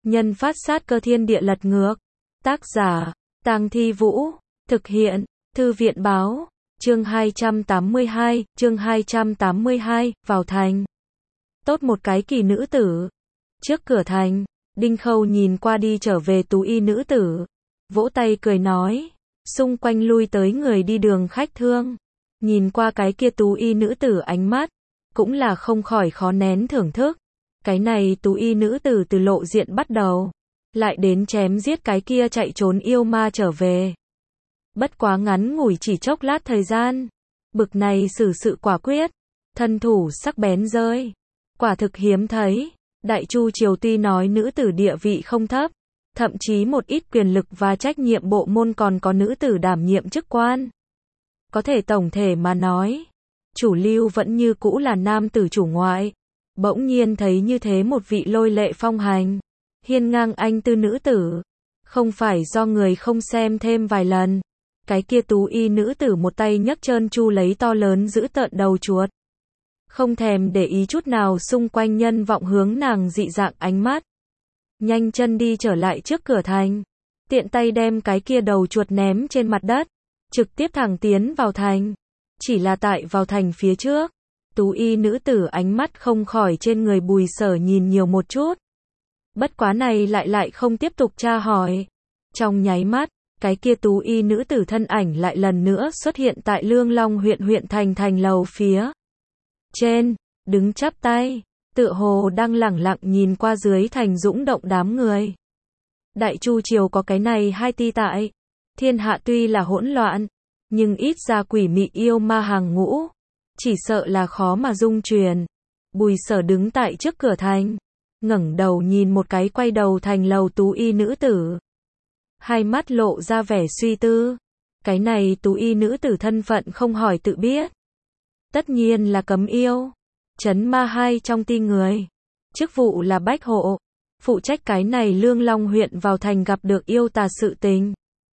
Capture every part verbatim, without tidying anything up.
Nhân phát sát cơ thiên địa lật ngược. Tác giả, Tang Thi Vũ. Thực hiện, Thư viện báo. Chương hai trăm tám mươi hai, chương hai trăm tám mươi hai, vào thành. Tốt một cái kỳ nữ tử. Trước cửa thành, Đinh Khâu nhìn qua đi trở về tú y nữ tử. Vỗ tay cười nói. Xung quanh lui tới người đi đường khách thương. Nhìn qua cái kia tú y nữ tử ánh mắt. Cũng là không khỏi khó nén thưởng thức. Cái này tú y nữ tử từ lộ diện bắt đầu. Lại đến chém giết cái kia chạy trốn yêu ma trở về. Bất quá ngắn ngủi chỉ chốc lát thời gian. Bực này xử sự quả quyết. Thân thủ sắc bén rơi. Quả thực hiếm thấy. Đại Chu Triều tuy nói nữ tử địa vị không thấp. Thậm chí một ít quyền lực và trách nhiệm bộ môn còn có nữ tử đảm nhiệm chức quan. Có thể tổng thể mà nói. Chủ lưu vẫn như cũ là nam tử chủ ngoại. Bỗng nhiên thấy như thế một vị lôi lệ phong hành. Hiên ngang anh tư nữ tử. Không phải do người không xem thêm vài lần. Cái kia tú y nữ tử một tay nhấc trơn chu lấy to lớn giữ tợn đầu chuột. Không thèm để ý chút nào xung quanh nhân vọng hướng nàng dị dạng ánh mắt. Nhanh chân đi trở lại trước cửa thành. Tiện tay đem cái kia đầu chuột ném trên mặt đất. Trực tiếp thẳng tiến vào thành. Chỉ là tại vào thành phía trước. Tú y nữ tử ánh mắt không khỏi trên người Bùi Sở nhìn nhiều một chút. Bất quá này lại lại không tiếp tục tra hỏi. Trong nháy mắt, cái kia tú y nữ tử thân ảnh lại lần nữa xuất hiện tại Lương Long huyện huyện thành thành lầu phía trên, đứng chắp tay, tựa hồ đang lẳng lặng nhìn qua dưới thành dũng động đám người. Đại Chu Triều có cái này hai ti tại. Thiên hạ tuy là hỗn loạn, nhưng ít ra quỷ mị yêu ma hàng ngũ. Chỉ sợ là khó mà dung truyền. Bùi Sở đứng tại trước cửa thành. Ngẩng đầu nhìn một cái quay đầu thành lầu tú y nữ tử. Hai mắt lộ ra vẻ suy tư. Cái này tú y nữ tử thân phận không hỏi tự biết. Tất nhiên là cấm yêu. Trấn ma hai trong ti người. Chức vụ là bách hộ. Phụ trách cái này Lương Long huyện vào thành gặp được yêu tà sự tình.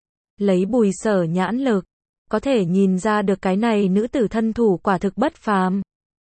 Lấy Bùi Sở nhãn lực. Có thể nhìn ra được cái này nữ tử thân thủ quả thực bất phàm.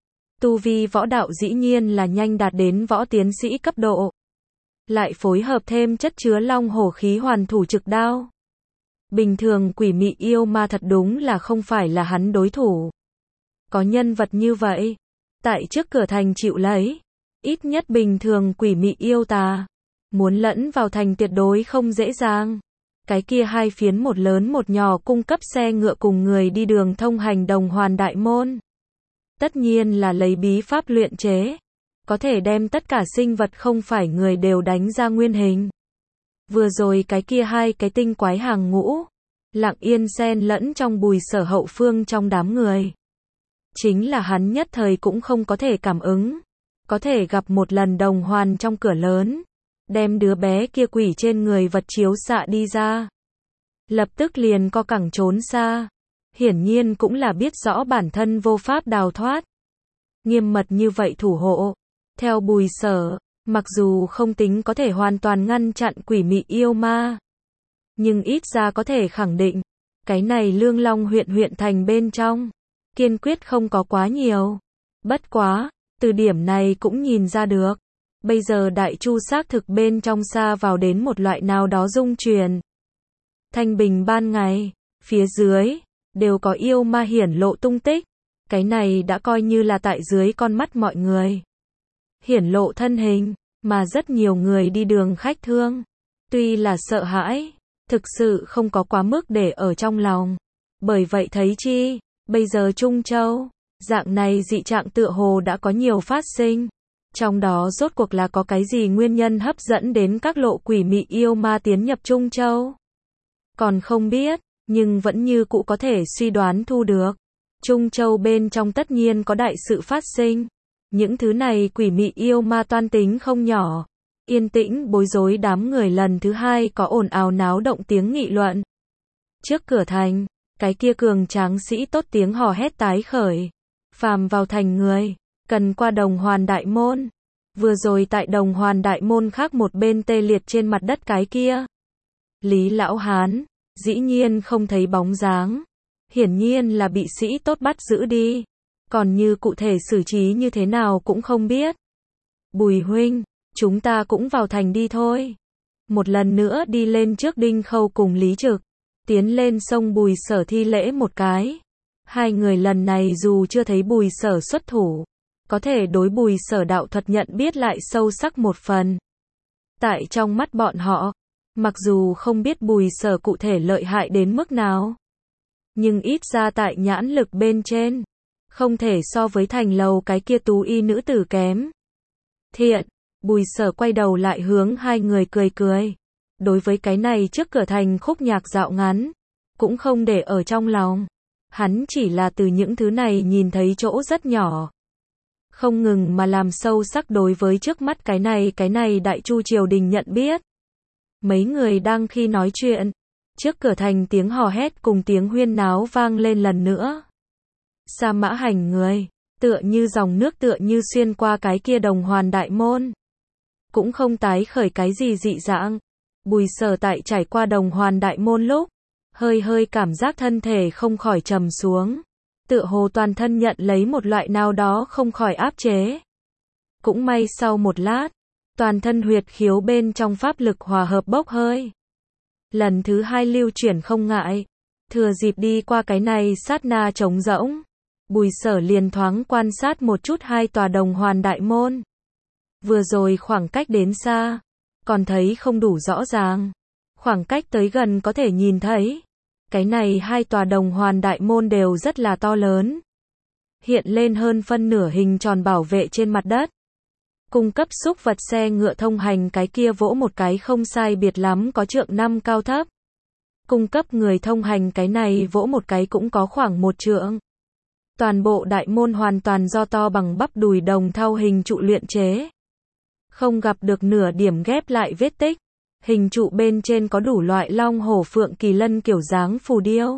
Tu vi võ đạo dĩ nhiên là nhanh đạt đến võ tiến sĩ cấp độ. Lại phối hợp thêm chất chứa long hổ khí hoàn thủ trực đao. Bình thường quỷ mị yêu ma thật đúng là không phải là hắn đối thủ. Có nhân vật như vậy. Tại trước cửa thành chịu lấy. Ít nhất bình thường quỷ mị yêu tà. Muốn lẫn vào thành tuyệt đối không dễ dàng. Cái kia hai phiến một lớn một nhỏ cung cấp xe ngựa cùng người đi đường thông hành đồng hoàn đại môn. Tất nhiên là lấy bí pháp luyện chế. Có thể đem tất cả sinh vật không phải người đều đánh ra nguyên hình. Vừa rồi cái kia hai cái tinh quái hàng ngũ. Lặng yên xen lẫn trong Bùi Sở hậu phương trong đám người. Chính là hắn nhất thời cũng không có thể cảm ứng. Có thể gặp một lần đồng hoàn trong cửa lớn. Đem đứa bé kia quỷ trên người vật chiếu xạ đi ra. Lập tức liền co cẳng trốn xa. Hiển nhiên cũng là biết rõ bản thân vô pháp đào thoát. Nghiêm mật như vậy thủ hộ. Theo Bùi Sở, mặc dù không tính có thể hoàn toàn ngăn chặn quỷ mị yêu ma. Nhưng ít ra có thể khẳng định. Cái này Lương Long huyện huyện thành bên trong. Kiên quyết không có quá nhiều. Bất quá, từ điểm này cũng nhìn ra được. Bây giờ Đại Chu xác thực bên trong xa vào đến một loại nào đó dung truyền. Thanh bình ban ngày, phía dưới, đều có yêu ma hiển lộ tung tích. Cái này đã coi như là tại dưới con mắt mọi người. Hiển lộ thân hình, mà rất nhiều người đi đường khách thương. Tuy là sợ hãi, thực sự không có quá mức để ở trong lòng. Bởi vậy thấy chi, bây giờ Trung Châu, dạng này dị trạng tựa hồ đã có nhiều phát sinh. Trong đó rốt cuộc là có cái gì nguyên nhân hấp dẫn đến các lộ quỷ mị yêu ma tiến nhập Trung Châu. Còn không biết, nhưng vẫn như cũ có thể suy đoán thu được. Trung Châu bên trong tất nhiên có đại sự phát sinh. Những thứ này quỷ mị yêu ma toan tính không nhỏ. Yên tĩnh bối rối đám người lần thứ hai có ồn ào náo động tiếng nghị luận. Trước cửa thành, cái kia cường tráng sĩ tốt tiếng hò hét tái khởi. Phàm vào thành người, cần qua đồng hoàn đại môn. Vừa rồi tại đồng hoàn đại môn khác một bên tê liệt trên mặt đất cái kia. Lý lão hán, dĩ nhiên không thấy bóng dáng. Hiển nhiên là bị sĩ tốt bắt giữ đi. Còn như cụ thể xử trí như thế nào cũng không biết. Bùi huynh, chúng ta cũng vào thành đi thôi. một lần nữa đi lên trước Đinh Khâu cùng Lý Trực, tiến lên sông Bùi Sở thi lễ một cái. Hai người lần này dù chưa thấy Bùi Sở xuất thủ, có thể đối Bùi Sở đạo thuật nhận biết lại sâu sắc một phần. Tại trong mắt bọn họ, mặc dù không biết Bùi Sở cụ thể lợi hại đến mức nào, nhưng ít ra tại nhãn lực bên trên, không thể so với Thành Lầu cái kia tú y nữ tử kém. Thiện, Bùi Sở quay đầu lại hướng hai người cười cười. Đối với cái này trước cửa thành khúc nhạc dạo ngắn, cũng không để ở trong lòng. Hắn chỉ là từ những thứ này nhìn thấy chỗ rất nhỏ. Không ngừng mà làm sâu sắc đối với trước mắt cái này cái này Đại Chu triều đình nhận biết. Mấy người đang khi nói chuyện, trước cửa thành tiếng hò hét cùng tiếng huyên náo vang lên lần nữa. Sa Mã Hành người, tựa như dòng nước tựa như xuyên qua cái kia Đồng Hoàn đại môn. Cũng không tái khởi cái gì dị dạng. Bùi Sở tại trải qua Đồng Hoàn đại môn lúc, hơi hơi cảm giác thân thể không khỏi trầm xuống. Tựa hồ toàn thân nhận lấy một loại nào đó không khỏi áp chế. Cũng may sau một lát, toàn thân huyệt khiếu bên trong pháp lực hòa hợp bốc hơi. Lần thứ hai lưu chuyển không ngại. Thừa dịp đi qua cái này sát na trống rỗng, Bùi Sở liền thoáng quan sát một chút hai tòa Đồng Hoàn đại môn. Vừa rồi khoảng cách đến xa, còn thấy không đủ rõ ràng. Khoảng cách tới gần có thể nhìn thấy. Cái này hai tòa Đồng Hoàn đại môn đều rất là to lớn. Hiện lên hơn phân nửa hình tròn bảo vệ trên mặt đất. Cung cấp xúc vật xe ngựa thông hành cái kia vỗ một cái không sai biệt lắm có trượng năm cao thấp. Cung cấp người thông hành cái này vỗ một cái cũng có khoảng một trượng. Toàn bộ đại môn hoàn toàn do to bằng bắp đùi đồng thau hình trụ luyện chế. Không gặp được nửa điểm ghép lại vết tích. Hình trụ bên trên có đủ loại long hổ phượng kỳ lân kiểu dáng phù điêu.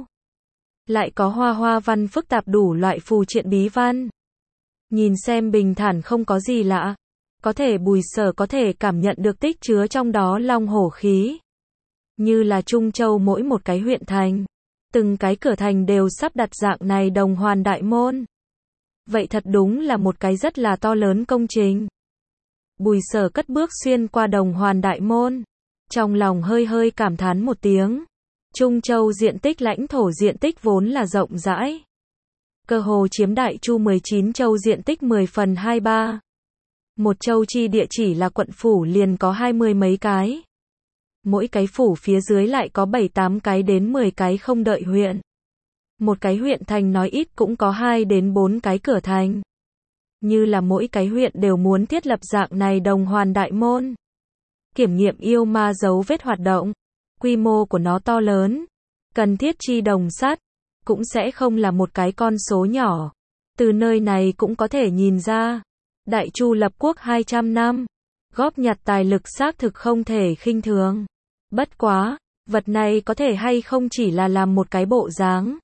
Lại có hoa hoa văn phức tạp đủ loại phù triện bí văn. Nhìn xem bình thản không có gì lạ. Có thể Bùi Sở có thể cảm nhận được tích chứa trong đó long hổ khí. Như là Trung Châu mỗi một cái huyện thành. Từng cái cửa thành đều sắp đặt dạng này Đồng Hoàn đại môn. Vậy thật đúng là một cái rất là to lớn công trình. Bùi Sở cất bước xuyên qua Đồng Hoàn đại môn. Trong lòng hơi hơi cảm thán một tiếng. Trung Châu diện tích lãnh thổ diện tích vốn là rộng rãi. Cơ hồ chiếm Đại Chu mười chín châu diện tích mười phần hai ba. Một châu chi địa chỉ là quận phủ liền có hai mươi mấy cái. Mỗi cái phủ phía dưới lại có bảy tám cái đến mười cái không đợi huyện. Một cái huyện thành nói ít cũng có hai đến bốn cái cửa thành. Như là mỗi cái huyện đều muốn thiết lập dạng này Đồng Hoàn đại môn. Kiểm nghiệm yêu ma dấu vết hoạt động. Quy mô của nó to lớn. Cần thiết chi đồng sắt. Cũng sẽ không là một cái con số nhỏ. Từ nơi này cũng có thể nhìn ra. Đại Chu lập quốc hai trăm năm. Góp nhặt tài lực xác thực không thể khinh thường. Bất quá, vật này có thể hay không chỉ là làm một cái bộ dáng.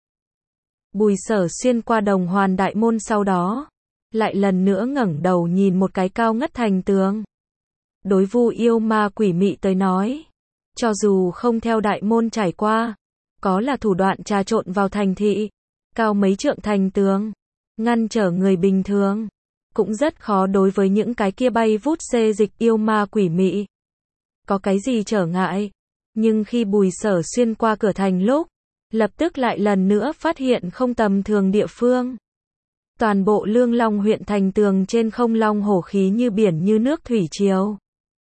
Bùi Sở xuyên qua Đồng Hoàn đại môn sau đó. Lại lần nữa ngẩng đầu nhìn một cái cao ngất thành tường. Đối vu yêu ma quỷ mị tới nói. Cho dù không theo đại môn trải qua. Có là thủ đoạn trà trộn vào thành thị. Cao mấy trượng thành tường. Ngăn trở người bình thường. Cũng rất khó đối với những cái kia bay vút xê dịch yêu ma quỷ mị. Có cái gì trở ngại. Nhưng khi Bùi Sở xuyên qua cửa thành lúc. Lập tức lại lần nữa phát hiện không tầm thường địa phương. Toàn bộ Lương Long huyện thành tường trên không long hổ khí như biển như nước thủy triều.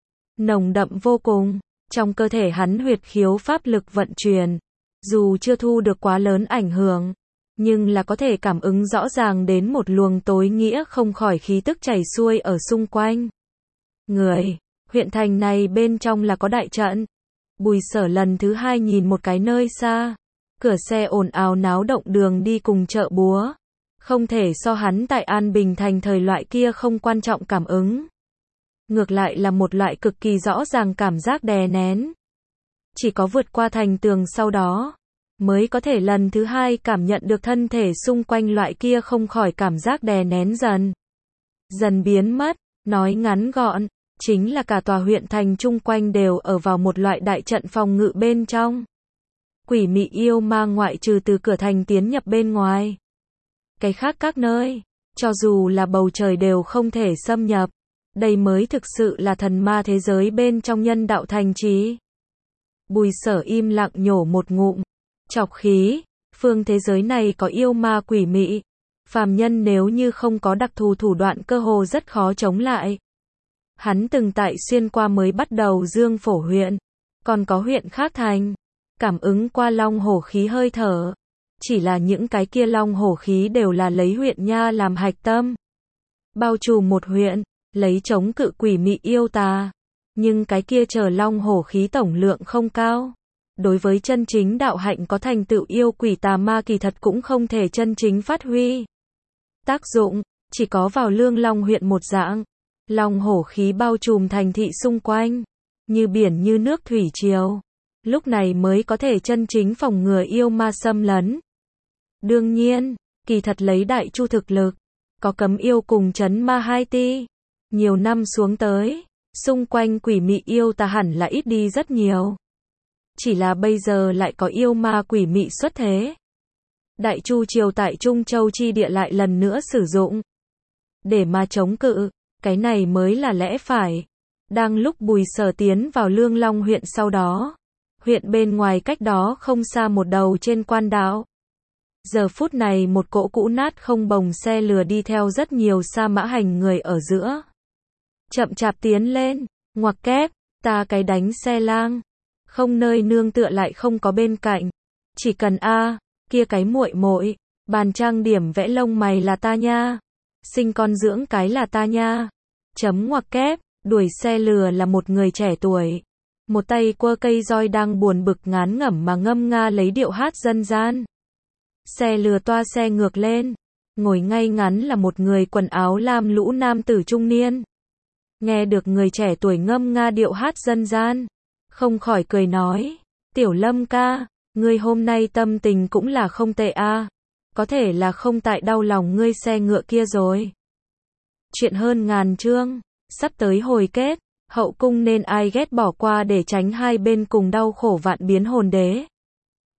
Nồng đậm vô cùng. Trong cơ thể hắn huyệt khiếu pháp lực vận chuyển. Dù chưa thu được quá lớn ảnh hưởng. Nhưng là có thể cảm ứng rõ ràng đến một luồng tối nghĩa không khỏi khí tức chảy xuôi ở xung quanh. Người, huyện thành này bên trong là có đại trận. Bùi Sở lần thứ hai nhìn một cái nơi xa. Cửa xe ồn ào náo động đường đi cùng chợ búa. Không thể so hắn tại An Bình thành thời loại kia không quan trọng cảm ứng. Ngược lại là một loại cực kỳ rõ ràng cảm giác đè nén. Chỉ có vượt qua thành tường sau đó. Mới có thể lần thứ hai cảm nhận được thân thể xung quanh loại kia không khỏi cảm giác đè nén dần. Dần biến mất, nói ngắn gọn, chính là cả tòa huyện thành chung quanh đều ở vào một loại đại trận phòng ngự bên trong. Quỷ mị yêu ma ngoại trừ từ cửa thành tiến nhập bên ngoài. Cái khác các nơi, cho dù là bầu trời đều không thể xâm nhập. Đây mới thực sự là thần ma thế giới bên trong nhân đạo thành trí. Bùi Sở im lặng nhổ một ngụm, trọc khí, phương thế giới này có yêu ma quỷ mị. Phàm nhân nếu như không có đặc thù thủ đoạn cơ hồ rất khó chống lại. Hắn từng tại xuyên qua mới bắt đầu Dương Phổ huyện, còn có huyện khác thành, cảm ứng qua long hổ khí hơi thở. Chỉ là những cái kia long hổ khí đều là lấy huyện nha làm hạch tâm. Bao trùm một huyện, lấy chống cự quỷ mị yêu tà. Nhưng cái kia chờ long hổ khí tổng lượng không cao. Đối với chân chính đạo hạnh có thành tựu yêu quỷ tà ma kỳ thật cũng không thể chân chính phát huy tác dụng, chỉ có vào Lương Long huyện một dạng. Long hổ khí bao trùm thành thị xung quanh, như biển như nước thủy triều. Lúc này mới có thể chân chính phòng ngừa yêu ma xâm lấn. Đương nhiên, kỳ thật lấy đại chu thực lực, có cấm yêu cùng trấn ma hai ti. Nhiều năm xuống tới, xung quanh quỷ mị yêu tà hẳn là ít đi rất nhiều. Chỉ là bây giờ lại có yêu ma quỷ mị xuất thế. Đại chu triều tại Trung Châu chi địa lại lần nữa sử dụng. Để mà chống cự, cái này mới là lẽ phải. Đang lúc Bùi Sở tiến vào Lương Long huyện sau đó. Huyện bên ngoài cách đó không xa một đầu trên quan đạo. Giờ phút này một cỗ cũ nát không bồng xe lừa đi theo rất nhiều sa mã hành người ở giữa. Chậm chạp tiến lên, ngoặc kép, ta cái đánh xe lang. Không nơi nương tựa lại không có bên cạnh. Chỉ cần a, kia cái muội muội, bàn trang điểm vẽ lông mày là ta nha. Sinh con dưỡng cái là ta nha. Chấm ngoặc kép, đuổi xe lừa là một người trẻ tuổi. Một tay quơ cây roi đang buồn bực ngán ngẩm mà ngâm nga lấy điệu hát dân gian. Xe lừa toa xe ngược lên. Ngồi ngay ngắn là một người quần áo lam lũ nam tử trung niên. Nghe được người trẻ tuổi ngâm nga điệu hát dân gian. Không khỏi cười nói. Tiểu Lâm ca, ngươi hôm nay tâm tình cũng là không tệ a. Có thể là không tại đau lòng ngươi xe ngựa kia rồi. Chuyện hơn ngàn chương. Sắp tới hồi kết. Hậu cung nên ai ghét bỏ qua để tránh hai bên cùng đau khổ vạn biến hồn đế.